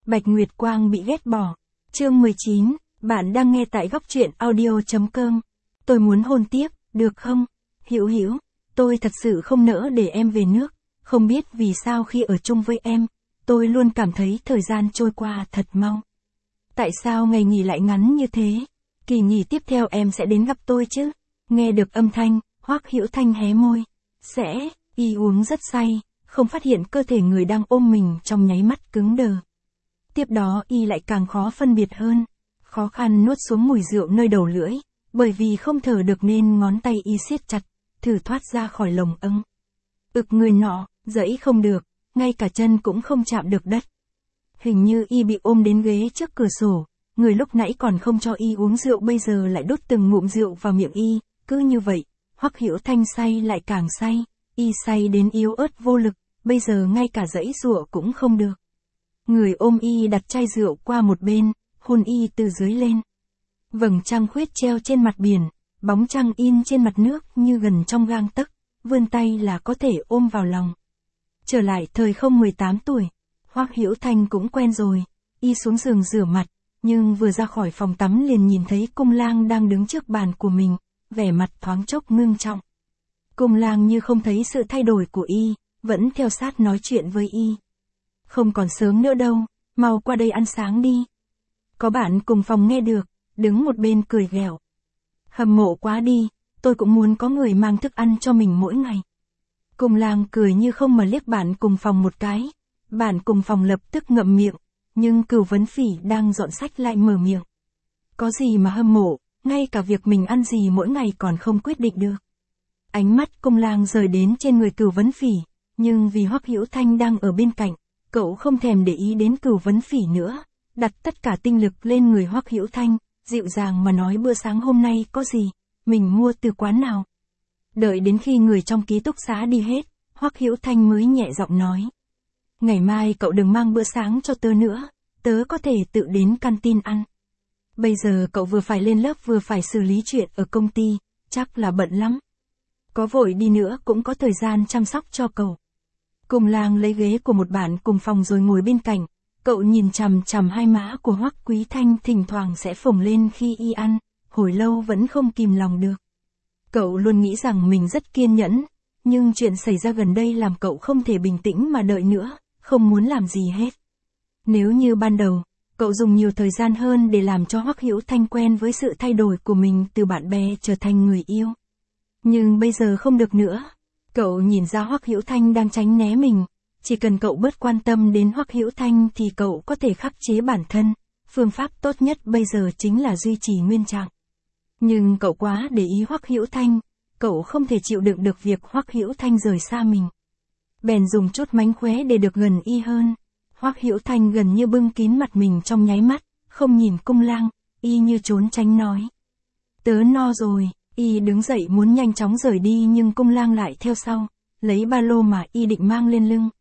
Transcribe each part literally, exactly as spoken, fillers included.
Bạch Nguyệt Quang bị ghét bỏ. Chương mười chín, bạn đang nghe tại góc truyện audio chấm com. Tôi muốn hôn tiếp, được không? Hữu Hữu, tôi thật sự không nỡ để em về nước, không biết vì sao khi ở chung với em, tôi luôn cảm thấy thời gian trôi qua thật mau. Tại sao ngày nghỉ lại ngắn như thế? Kỳ nghỉ tiếp theo em sẽ đến gặp tôi chứ? Nghe được âm thanh, Hoắc Hữu Thanh hé môi. Sẽ, y uống rất say, không phát hiện cơ thể người đang ôm mình trong nháy mắt cứng đờ. Tiếp đó y lại càng khó phân biệt hơn, khó khăn nuốt xuống mùi rượu nơi đầu lưỡi, bởi vì không thở được nên ngón tay y siết chặt, thử thoát ra khỏi lồng âng. Ực người nọ, giãy không được, ngay cả chân cũng không chạm được đất. Hình như y bị ôm đến ghế trước cửa sổ, người lúc nãy còn không cho y uống rượu bây giờ lại đút từng ngụm rượu vào miệng y, cứ như vậy, Hoắc Hữu Thanh say lại càng say, y say đến yếu ớt vô lực, bây giờ ngay cả giãy giụa cũng không được. Người ôm y đặt chai rượu qua một bên, hôn y từ dưới lên. Vầng trăng khuyết treo trên mặt biển, bóng trăng in trên mặt nước như gần trong gang tấc, vươn tay là có thể ôm vào lòng. Trở lại thời không mười tám tuổi, Hoắc Hữu Thanh cũng quen rồi, y xuống giường rửa mặt, nhưng vừa ra khỏi phòng tắm liền nhìn thấy Cung Lang đang đứng trước bàn của mình, vẻ mặt thoáng chốc ngưng trọng. Cung Lang như không thấy sự thay đổi của y, vẫn theo sát nói chuyện với y. Không còn sớm nữa đâu, mau qua đây ăn sáng đi. Có bạn cùng phòng nghe được, đứng một bên cười ghẹo. Hâm mộ quá đi, tôi cũng muốn có người mang thức ăn cho mình mỗi ngày. Cung Lang cười như không mà liếc bạn cùng phòng một cái. Bạn cùng phòng lập tức ngậm miệng, nhưng Cửu Vấn Phỉ đang dọn sách lại mở miệng. Có gì mà hâm mộ, ngay cả việc mình ăn gì mỗi ngày còn không quyết định được. Ánh mắt Cung Lang rời đến trên người Cửu Vấn Phỉ, nhưng vì Hoắc Hữu Thanh đang ở bên cạnh, cậu không thèm để ý đến Cửu Vấn Phỉ nữa, đặt tất cả tinh lực lên người Hoắc Hữu Thanh, dịu dàng mà nói bữa sáng hôm nay có gì, mình mua từ quán nào. Đợi đến khi người trong ký túc xá đi hết, Hoắc Hữu Thanh mới nhẹ giọng nói. Ngày mai cậu đừng mang bữa sáng cho tớ nữa, tớ có thể tự đến canteen ăn. Bây giờ cậu vừa phải lên lớp vừa phải xử lý chuyện ở công ty, chắc là bận lắm. Có vội đi nữa cũng có thời gian chăm sóc cho cậu. Cung Lang lấy ghế của một bạn cùng phòng rồi ngồi bên cạnh, cậu nhìn chằm chằm hai má của Hoắc Quý Thanh thỉnh thoảng sẽ phồng lên khi y ăn, hồi lâu vẫn không kìm lòng được. Cậu luôn nghĩ rằng mình rất kiên nhẫn, nhưng chuyện xảy ra gần đây làm cậu không thể bình tĩnh mà đợi nữa, không muốn làm gì hết. Nếu như ban đầu, cậu dùng nhiều thời gian hơn để làm cho Hoắc Hữu Thanh quen với sự thay đổi của mình từ bạn bè trở thành người yêu. Nhưng bây giờ không được nữa. Cậu nhìn ra Hoắc Hữu Thanh đang tránh né mình, chỉ cần cậu bớt quan tâm đến Hoắc Hữu Thanh thì cậu có thể khắc chế bản thân, phương pháp tốt nhất bây giờ chính là duy trì nguyên trạng. Nhưng cậu quá để ý Hoắc Hữu Thanh, cậu không thể chịu đựng được việc Hoắc Hữu Thanh rời xa mình. Bèn dùng chút mánh khóe để được gần y hơn. Hoắc Hữu Thanh gần như bưng kín mặt mình trong nháy mắt, không nhìn Cung Lang, y như trốn tránh nói. Tớ no rồi. Y đứng dậy muốn nhanh chóng rời đi nhưng Cung Lang lại theo sau, lấy ba lô mà y định mang lên lưng.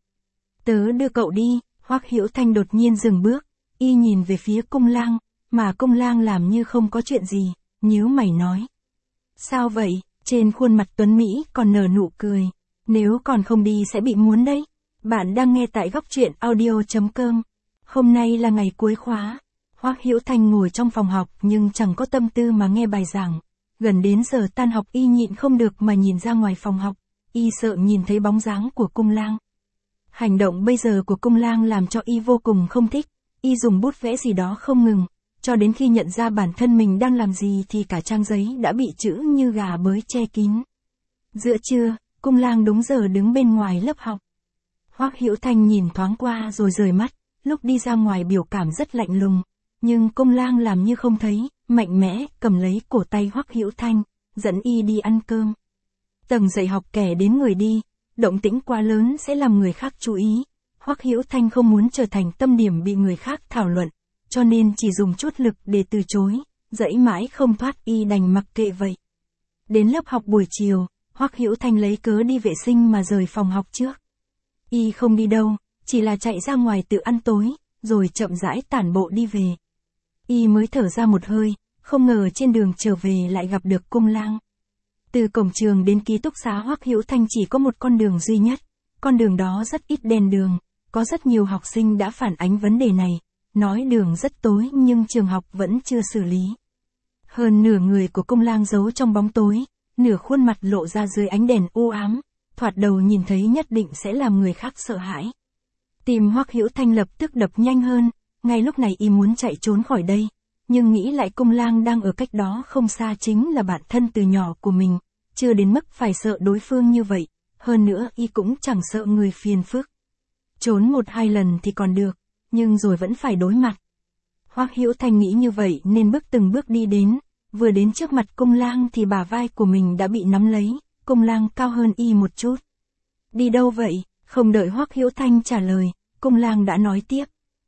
Tớ đưa cậu đi. Hoắc Hữu Thanh đột nhiên dừng bước, y nhìn về phía Cung Lang, mà Cung Lang làm như không có chuyện gì, nhíu mày nói. Sao vậy? Trên khuôn mặt tuấn Mỹ còn nở nụ cười. Nếu còn không đi sẽ bị muốn đấy. Bạn đang nghe tại góc truyện audio chấm com. Hôm nay là ngày cuối khóa. Hoắc Hữu Thanh ngồi trong phòng học nhưng chẳng có tâm tư mà nghe bài giảng. Gần đến giờ tan học y nhịn không được mà nhìn ra ngoài phòng học, y sợ nhìn thấy bóng dáng của Cung Lang. Hành động bây giờ của Cung Lang làm cho y vô cùng không thích, y dùng bút vẽ gì đó không ngừng, cho đến khi nhận ra bản thân mình đang làm gì thì cả trang giấy đã bị chữ như gà bới che kín. Giữa trưa, Cung Lang đúng giờ đứng bên ngoài lớp học. Hoắc Hữu Thanh nhìn thoáng qua rồi rời mắt, lúc đi ra ngoài biểu cảm rất lạnh lùng, nhưng Cung Lang làm như không thấy, mạnh mẽ cầm lấy cổ tay Hoắc Hữu Thanh, dẫn y đi ăn cơm. Tầng dạy học kẻ đến người đi, động tĩnh quá lớn sẽ làm người khác chú ý. Hoắc Hữu Thanh không muốn trở thành tâm điểm bị người khác thảo luận, cho nên chỉ dùng chút lực để từ chối, dãy mãi không thoát y đành mặc kệ vậy. Đến lớp học buổi chiều, Hoắc Hữu Thanh lấy cớ đi vệ sinh mà rời phòng học trước. Y không đi đâu, chỉ là chạy ra ngoài tự ăn tối, rồi chậm rãi tản bộ đi về. Y mới thở ra một hơi, không ngờ trên đường trở về lại gặp được Cung Lang. Từ cổng trường đến ký túc xá Hoắc Hữu Thanh chỉ có một con đường duy nhất, con đường đó rất ít đèn đường, có rất nhiều học sinh đã phản ánh vấn đề này, nói đường rất tối nhưng trường học vẫn chưa xử lý. Hơn nửa người của Công Lang giấu trong bóng tối, nửa khuôn mặt lộ ra dưới ánh đèn u ám, thoạt đầu nhìn thấy nhất định sẽ làm người khác sợ hãi. Tim Hoắc Hữu Thanh lập tức đập nhanh hơn, ngay lúc này y muốn chạy trốn khỏi đây, nhưng nghĩ lại Công Lang đang ở cách đó không xa chính là bạn thân từ nhỏ của mình, chưa đến mức phải sợ đối phương như vậy, hơn nữa y cũng chẳng sợ người phiền phức. Trốn một hai lần thì còn được, nhưng rồi vẫn phải đối mặt. Hoắc Hữu Thanh nghĩ như vậy nên bước từng bước đi đến, vừa đến trước mặt Công Lang thì bả vai của mình đã bị nắm lấy, Công Lang cao hơn y một chút. Đi đâu vậy? Không đợi Hoắc Hữu Thanh trả lời, Công Lang đã nói tiếp.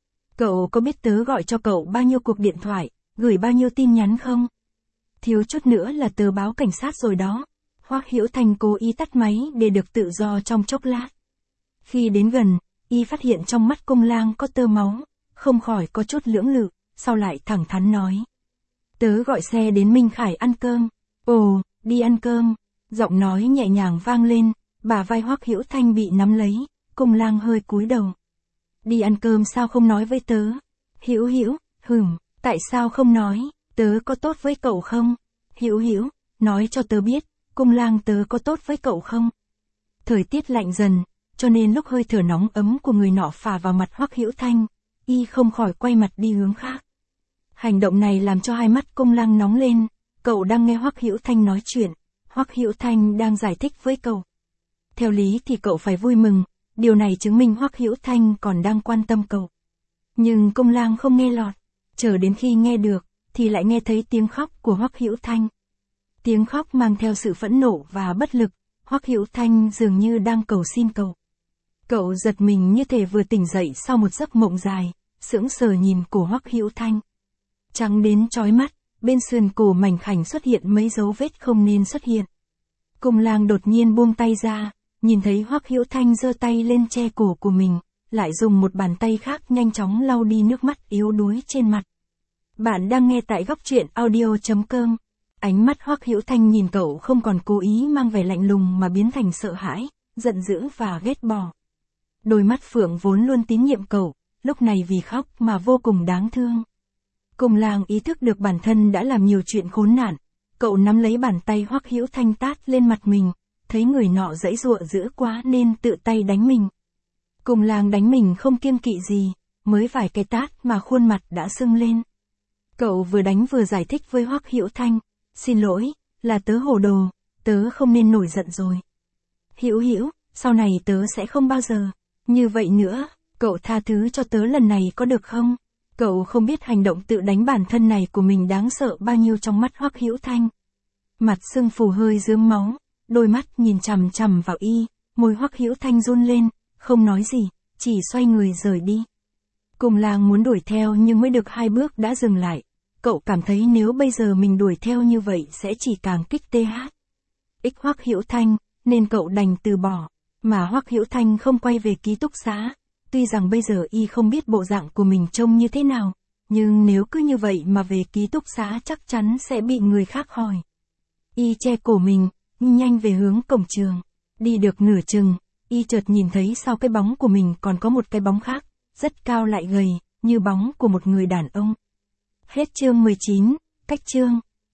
Cậu có biết tớ gọi cho cậu bao nhiêu cuộc điện thoại, gửi bao nhiêu tin nhắn không? Thiếu chút nữa là tớ báo cảnh sát rồi đó. Hoắc Hữu Thanh cố ý tắt máy để được tự do trong chốc lát. Khi đến gần, y phát hiện trong mắt Công Lang có tơ máu, không khỏi có chút lưỡng lự, sau lại thẳng thắn nói. Tớ gọi xe đến Minh Khải ăn cơm. Ồ, đi ăn cơm. Giọng nói nhẹ nhàng vang lên, bả vai Hoắc Hữu Thanh bị nắm lấy, Công Lang hơi cúi đầu. Đi ăn cơm sao không nói với tớ? Hữu Hữu, hửm, tại sao không nói, tớ có tốt với cậu không? Hữu Hữu, nói cho tớ biết, Công Lang tớ có tốt với cậu không? Thời tiết lạnh dần, cho nên lúc hơi thở nóng ấm của người nọ phả vào mặt Hoắc Hữu Thanh, y không khỏi quay mặt đi hướng khác. Hành động này làm cho hai mắt Công Lang nóng lên, cậu đang nghe Hoắc Hữu Thanh nói chuyện, Hoắc Hữu Thanh đang giải thích với cậu. Theo lý thì cậu phải vui mừng, điều này chứng minh Hoắc Hữu Thanh còn đang quan tâm cậu. Nhưng Công Lang không nghe lọt, chờ đến khi nghe được, thì lại nghe thấy tiếng khóc của Hoắc Hữu Thanh. Tiếng khóc mang theo sự phẫn nộ và bất lực, Hoắc Hữu Thanh dường như đang cầu xin cậu. Cậu giật mình như thể vừa tỉnh dậy sau một giấc mộng dài, sững sờ nhìn cổ Hoắc Hữu Thanh. Trắng đến chói mắt, bên sườn cổ mảnh khảnh xuất hiện mấy dấu vết không nên xuất hiện. Công Lang đột nhiên buông tay ra, nhìn thấy Hoắc Hữu Thanh giơ tay lên che cổ của mình, lại dùng một bàn tay khác nhanh chóng lau đi nước mắt yếu đuối trên mặt. Bạn đang nghe tại góc truyện audio chấm com. Ánh mắt Hoắc Hữu Thanh nhìn cậu không còn cố ý mang vẻ lạnh lùng mà biến thành sợ hãi, giận dữ và ghét bỏ. Đôi mắt phượng vốn luôn tín nhiệm cậu, lúc này vì khóc mà vô cùng đáng thương. Công Lang ý thức được bản thân đã làm nhiều chuyện khốn nạn, cậu nắm lấy bàn tay Hoắc Hữu Thanh tát lên mặt mình, thấy người nọ giãy giụa dữ quá nên tự tay đánh mình. Công Lang đánh mình không kiêng kỵ gì, mới vài cái tát mà khuôn mặt đã sưng lên. Cậu vừa đánh vừa giải thích với Hoắc Hữu Thanh, xin lỗi, là tớ hồ đồ, tớ không nên nổi giận rồi. Hữu Hữu, sau này tớ sẽ không bao giờ như vậy nữa, cậu tha thứ cho tớ lần này có được không? Cậu không biết hành động tự đánh bản thân này của mình đáng sợ bao nhiêu trong mắt Hoắc Hữu Thanh. Mặt sưng phù hơi rướm máu, đôi mắt nhìn chằm chằm vào y, môi Hoắc Hữu Thanh run lên, không nói gì, chỉ xoay người rời đi. Công Lang muốn đuổi theo nhưng mới được hai bước đã dừng lại. Cậu cảm thấy nếu bây giờ mình đuổi theo như vậy sẽ chỉ càng kích tê hát. Ích Hoắc Hữu Thanh, nên cậu đành từ bỏ, mà Hoắc Hữu Thanh không quay về ký túc xá. Tuy rằng bây giờ y không biết bộ dạng của mình trông như thế nào, nhưng nếu cứ như vậy mà về ký túc xá chắc chắn sẽ bị người khác hỏi. Y che cổ mình, nhanh về hướng cổng trường. Đi được nửa chừng, y chợt nhìn thấy sau cái bóng của mình còn có một cái bóng khác, rất cao lại gầy, như bóng của một người đàn ông. Hết chương mười chín, cách chương.